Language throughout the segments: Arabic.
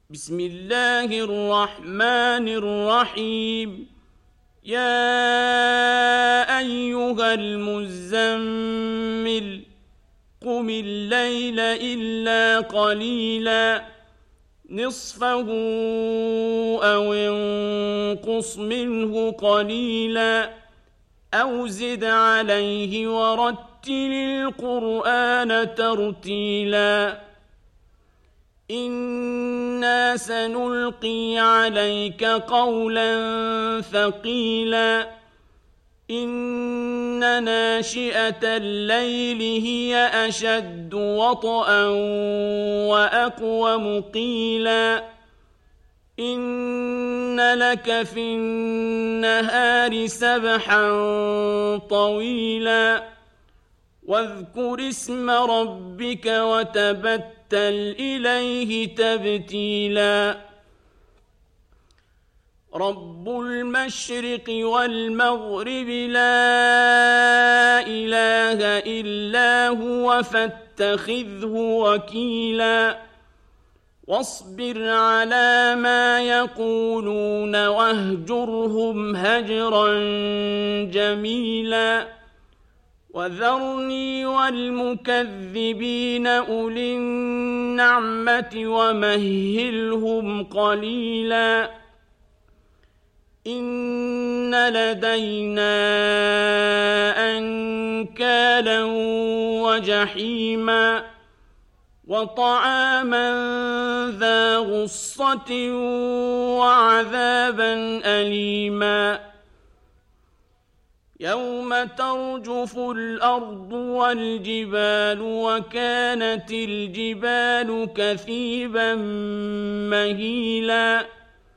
بسم الله الرحمن الرحيم. يا أيها المزمل قم الليل إلا قليلا نصفه أو انقص منه قليلا أو زد عليه ورتل القرآن ترتيلا. إنا سنلقي عليك قولا ثقيلا. إن ناشئة الليل هي أشد وطئا وأقوم قيلا. إن لك في النهار سبحا طويلا. واذكر اسم ربك وتبتل إليه تبتيلا. رب المشرق والمغرب لا إله إلا هو فاتخذه وكيلا. واصبر على ما يقولون واهجرهم هجرا جميلا. وذرني والمكذبين أولي النعمة ومهلهم قليلا. إن لدينا أنكالا وجحيما وطعاما ذا غصة وعذابا أليما. يوم ترجف الأرض والجبال وكانت الجبال كثيبا مهيلا.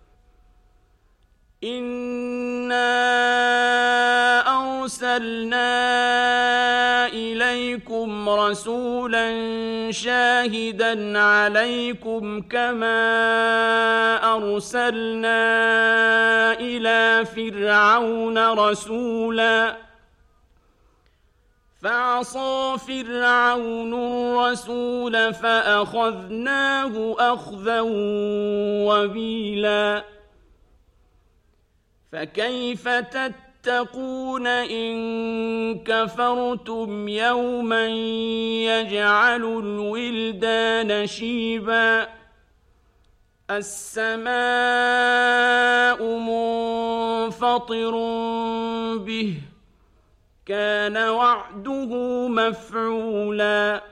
إنا أرسلنا إليكم رسولا شاهدا عليكم كما أرسلنا إلى فرعون رسولا. فعصى فرعون الرسول فأخذناه أخذا وبيلا. فكيف تتقون إن كفرتم يوما يجعل الولدان شيبا. السماء منفطر به كان وعده مفعولا.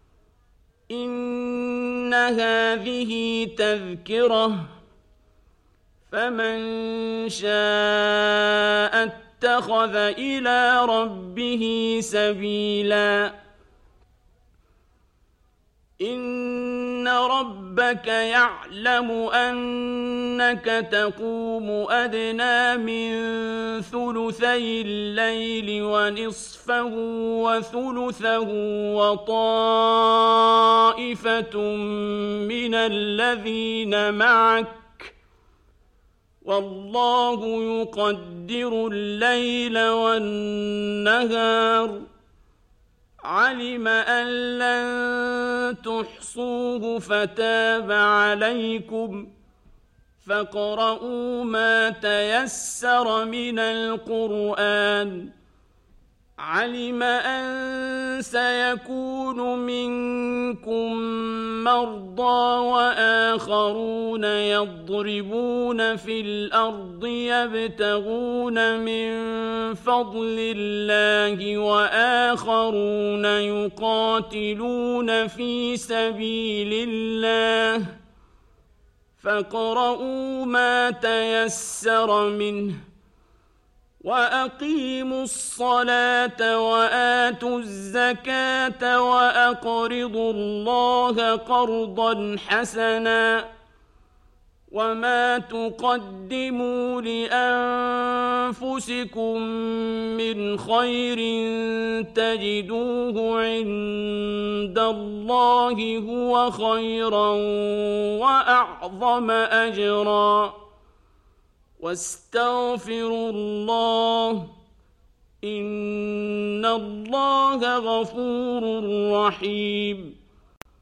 إن هذه تذكرة فمن شاء اتخذ إلى ربه سبيلا. إن ربك يعلم أنك تقوم أدنى من ثلثي الليل ونصفه وثلثه وطائفة من الذين معك والله يقدر الليل والنهار. علم أن لن تحصوه فتاب عليكم فاقرؤوا ما تيسر من القرآن. علم أن سيكون منكم مرضى وآخرون يضربون في الأرض يبتغون من فضل الله وآخرون يقاتلون في سبيل الله فاقرؤوا ما تيسر منه. وأقيموا الصلاة وآتوا الزكاة وأقرضوا الله قرضا حسنا. وما تقدموا لأنفسكم من خير تجدوه عند الله هو خيرا وأعظم أجرا. واستغفروا الله إن الله غفور رحيم.